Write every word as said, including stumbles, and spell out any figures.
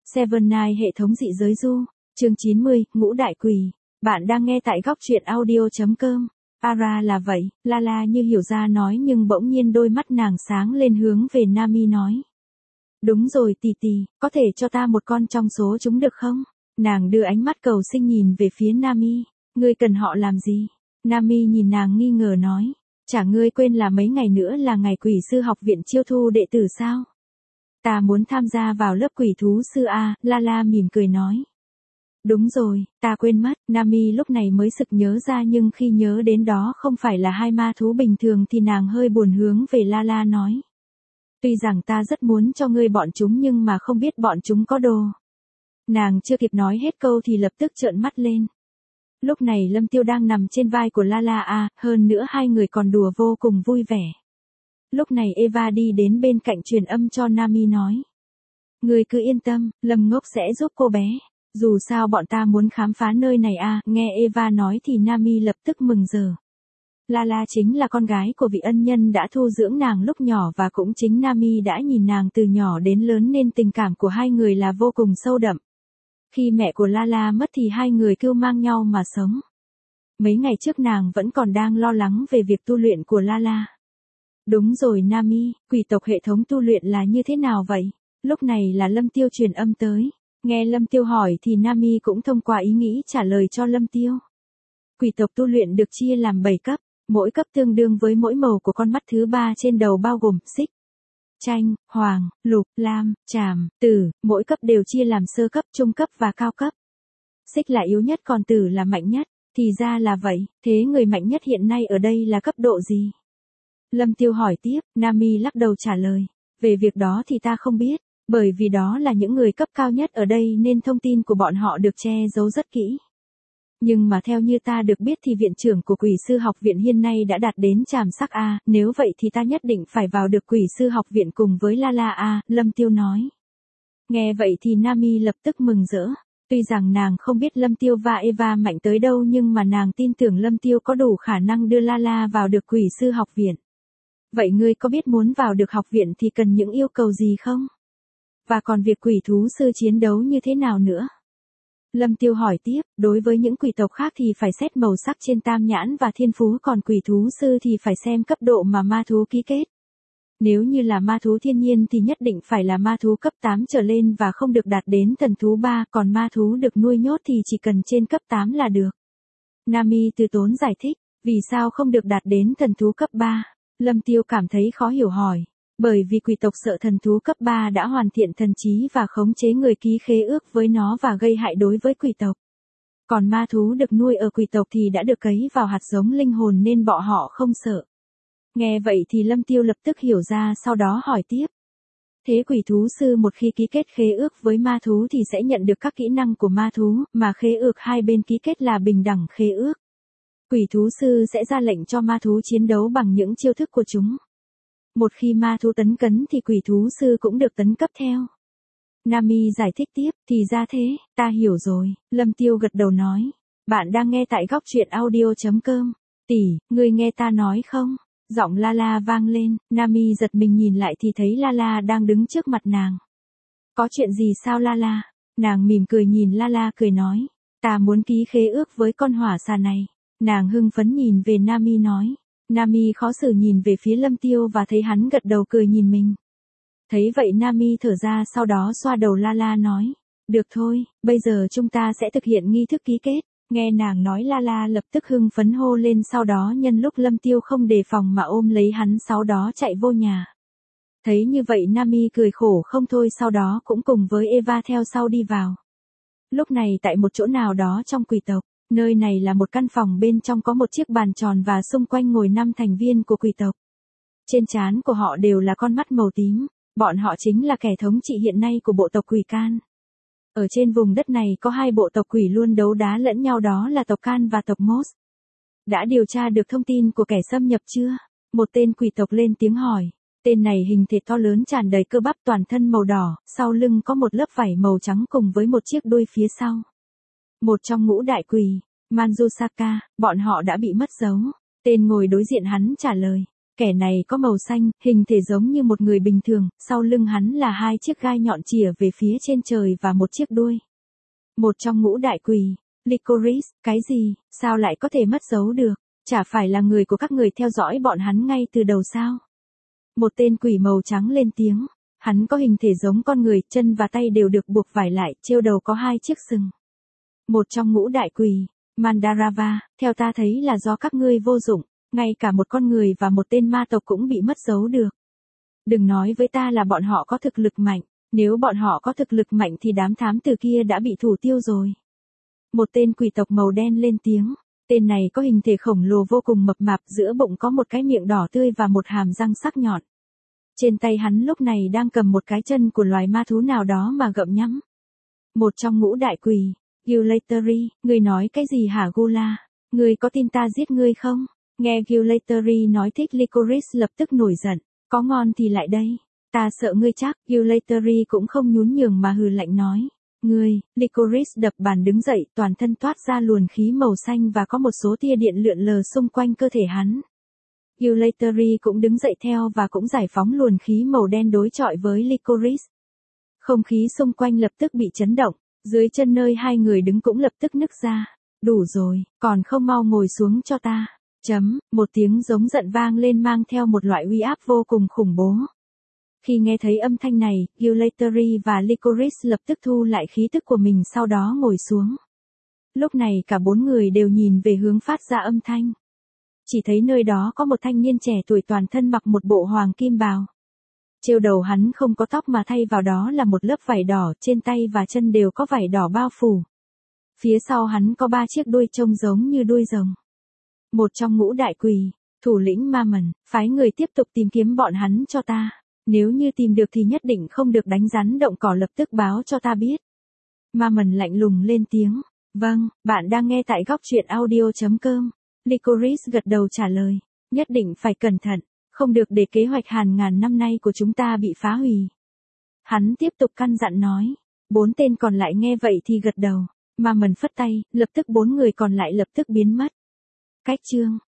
Seven Nine hệ thống dị giới du, chương chín mươi, ngũ đại quỷ. Bạn đang nghe tại góc truyện audio chấm com. Ara là vậy, Lala như hiểu ra nói nhưng bỗng nhiên đôi mắt nàng sáng lên hướng về Nami nói. Đúng rồi tì tì, có thể cho ta một con trong số chúng được không? Nàng đưa ánh mắt cầu xin nhìn về phía Nami. Ngươi cần họ làm gì? Nami nhìn nàng nghi ngờ nói. Chả ngươi quên là mấy ngày nữa là ngày quỷ sư học viện chiêu thu đệ tử sao? Ta muốn tham gia vào lớp quỷ thú sư A, Lala mỉm cười nói. Đúng rồi, ta quên mất, Nami lúc này mới sực nhớ ra nhưng khi nhớ đến đó không phải là hai ma thú bình thường thì nàng hơi buồn hướng về Lala nói. Tuy rằng ta rất muốn cho ngươi bọn chúng nhưng mà không biết bọn chúng có đồ. Nàng chưa kịp nói hết câu thì lập tức trợn mắt lên. Lúc này Lâm Tiêu đang nằm trên vai của Lala A, hơn nữa hai người còn đùa vô cùng vui vẻ. Lúc này Eva đi đến bên cạnh truyền âm cho Nami nói. Ngươi cứ yên tâm, Lâm Ngốc sẽ giúp cô bé. Dù sao bọn ta muốn khám phá nơi này à, nghe Eva nói thì Nami lập tức mừng rỡ. Lala chính là con gái của vị ân nhân đã thu dưỡng nàng lúc nhỏ và cũng chính Nami đã nhìn nàng từ nhỏ đến lớn nên tình cảm của hai người là vô cùng sâu đậm. Khi mẹ của Lala mất thì hai người cưu mang nhau mà sống. Mấy ngày trước nàng vẫn còn đang lo lắng về việc tu luyện của Lala. Đúng rồi Nami, quỷ tộc hệ thống tu luyện là như thế nào vậy? Lúc này là Lâm Tiêu truyền âm tới. Nghe Lâm Tiêu hỏi thì Nami cũng thông qua ý nghĩ trả lời cho Lâm Tiêu. Quỷ tộc tu luyện được chia làm bảy cấp, mỗi cấp tương đương với mỗi màu của con mắt thứ ba trên đầu bao gồm xích, chanh, hoàng, lục, lam, tràm, tử, mỗi cấp đều chia làm sơ cấp, trung cấp và cao cấp. Xích là yếu nhất còn tử là mạnh nhất, thì ra là vậy, thế người mạnh nhất hiện nay ở đây là cấp độ gì? Lâm Tiêu hỏi tiếp, Nami lắc đầu trả lời, về việc đó thì ta không biết. Bởi vì đó là những người cấp cao nhất ở đây nên thông tin của bọn họ được che giấu rất kỹ. Nhưng mà theo như ta được biết thì viện trưởng của quỷ sư học viện hiện nay đã đạt đến tràm sắc A, nếu vậy thì ta nhất định phải vào được quỷ sư học viện cùng với Lala A, Lâm Tiêu nói. Nghe vậy thì Nami lập tức mừng rỡ. Tuy rằng nàng không biết Lâm Tiêu và Eva mạnh tới đâu nhưng mà nàng tin tưởng Lâm Tiêu có đủ khả năng đưa Lala vào được quỷ sư học viện. Vậy ngươi có biết muốn vào được học viện thì cần những yêu cầu gì không? Và còn việc quỷ thú sư chiến đấu như thế nào nữa? Lâm Tiêu hỏi tiếp, đối với những quỷ tộc khác thì phải xét màu sắc trên tam nhãn và thiên phú, còn quỷ thú sư thì phải xem cấp độ mà ma thú ký kết. Nếu như là ma thú thiên nhiên thì nhất định phải là ma thú cấp tám trở lên và không được đạt đến thần thú ba, còn ma thú được nuôi nhốt thì chỉ cần trên cấp tám là được. Nami từ tốn giải thích, vì sao không được đạt đến thần thú cấp ba? Lâm Tiêu cảm thấy khó hiểu hỏi. Bởi vì quỷ tộc sợ thần thú cấp ba đã hoàn thiện thần trí và khống chế người ký khế ước với nó và gây hại đối với quỷ tộc. Còn ma thú được nuôi ở quỷ tộc thì đã được cấy vào hạt giống linh hồn nên bọn họ không sợ. Nghe vậy thì Lâm Tiêu lập tức hiểu ra, sau đó hỏi tiếp. Thế quỷ thú sư một khi ký kết khế ước với ma thú thì sẽ nhận được các kỹ năng của ma thú, mà khế ước hai bên ký kết là bình đẳng khế ước. Quỷ thú sư sẽ ra lệnh cho ma thú chiến đấu bằng những chiêu thức của chúng. Một khi ma thú tấn cấn thì quỷ thú sư cũng được tấn cấp theo. Nami giải thích tiếp, thì ra thế, ta hiểu rồi, Lâm Tiêu gật đầu nói. Bạn đang nghe tại góc truyện audio chấm com. Tỷ, ngươi nghe ta nói không? Giọng Lala vang lên, Nami giật mình nhìn lại thì thấy Lala đang đứng trước mặt nàng. Có chuyện gì sao Lala? Nàng mỉm cười nhìn Lala cười nói. Ta muốn ký khế ước với con hỏa xà này. Nàng hưng phấn nhìn về Nami nói. Nami khó xử nhìn về phía Lâm Tiêu và thấy hắn gật đầu cười nhìn mình. Thấy vậy Nami thở ra sau đó xoa đầu Lala nói. Được thôi, bây giờ chúng ta sẽ thực hiện nghi thức ký kết. Nghe nàng nói Lala lập tức hưng phấn hô lên, sau đó nhân lúc Lâm Tiêu không đề phòng mà ôm lấy hắn, sau đó chạy vô nhà. Thấy như vậy Nami cười khổ không thôi, sau đó cũng cùng với Eva theo sau đi vào. Lúc này tại một chỗ nào đó trong quỷ tộc. Nơi này là một căn phòng, bên trong có một chiếc bàn tròn và xung quanh ngồi năm thành viên của quỷ tộc. Trên trán của họ đều là con mắt màu tím, bọn họ chính là kẻ thống trị hiện nay của bộ tộc quỷ Can. Ở trên vùng đất này có hai bộ tộc quỷ luôn đấu đá lẫn nhau, đó là tộc Can và tộc Moss. Đã điều tra được thông tin của kẻ xâm nhập chưa? Một tên quỷ tộc lên tiếng hỏi. Tên này hình thể to lớn, tràn đầy cơ bắp, toàn thân màu đỏ, sau lưng có một lớp vảy màu trắng cùng với một chiếc đuôi phía sau. Một trong ngũ đại quỷ, Manjusaka, bọn họ đã bị mất dấu. Tên ngồi đối diện hắn trả lời. Kẻ này có màu xanh, hình thể giống như một người bình thường, sau lưng hắn là hai chiếc gai nhọn chìa về phía trên trời và một chiếc đuôi. Một trong ngũ đại quỷ. Licorice, cái gì, sao lại có thể mất dấu được? Chả phải là người của các người theo dõi bọn hắn ngay từ đầu sao? Một tên quỷ màu trắng lên tiếng. Hắn có hình thể giống con người, chân và tay đều được buộc vải lại, treo đầu có hai chiếc sừng. Một trong ngũ đại quỷ. Mandarava, theo ta thấy là do các ngươi vô dụng, ngay cả một con người và một tên ma tộc cũng bị mất dấu được. Đừng nói với ta là bọn họ có thực lực mạnh, nếu bọn họ có thực lực mạnh thì đám thám tử kia đã bị thủ tiêu rồi. Một tên quỷ tộc màu đen lên tiếng, tên này có hình thể khổng lồ vô cùng mập mạp, giữa bụng có một cái miệng đỏ tươi và một hàm răng sắc nhọn. Trên tay hắn lúc này đang cầm một cái chân của loài ma thú nào đó mà gặm nhấm. Một trong ngũ đại quỷ. Gulatery, ngươi nói cái gì hả Gula? Ngươi có tin ta giết ngươi không? Nghe Gulatery nói thích Licorice lập tức nổi giận. Có ngon thì lại đây. Ta sợ ngươi chắc. Gulatery cũng không nhún nhường mà hừ lạnh nói. Ngươi, Licorice đập bàn đứng dậy, toàn thân toát ra luồng khí màu xanh và có một số tia điện lượn lờ xung quanh cơ thể hắn. Gulatery cũng đứng dậy theo và cũng giải phóng luồng khí màu đen đối chọi với Licorice. Không khí xung quanh lập tức bị chấn động. Dưới chân nơi hai người đứng cũng lập tức nứt ra. Đủ rồi, còn không mau ngồi xuống cho ta. Chấm, một tiếng giống giận vang lên mang theo một loại uy áp vô cùng khủng bố. Khi nghe thấy âm thanh này, Gulatery và Licorice lập tức thu lại khí tức của mình sau đó ngồi xuống. Lúc này cả bốn người đều nhìn về hướng phát ra âm thanh. Chỉ thấy nơi đó có một thanh niên trẻ tuổi toàn thân mặc một bộ hoàng kim bào. Treo đầu hắn không có tóc mà thay vào đó là một lớp vải đỏ, trên tay và chân đều có vải đỏ bao phủ. Phía sau hắn có ba chiếc đuôi trông giống như đuôi rồng. Một trong ngũ đại quỷ, thủ lĩnh Mammon, phái người tiếp tục tìm kiếm bọn hắn cho ta. Nếu như tìm được thì nhất định không được đánh rắn động cỏ, lập tức báo cho ta biết. Mammon lạnh lùng lên tiếng. Vâng, bạn đang nghe tại góc truyện audio chấm com. Licorice gật đầu trả lời. Nhất định phải cẩn thận. Không được để kế hoạch hàng ngàn năm nay của chúng ta bị phá hủy. Hắn tiếp tục căn dặn nói. Bốn tên còn lại nghe vậy thì gật đầu. Mammon phất tay, lập tức bốn người còn lại lập tức biến mất. Cách chương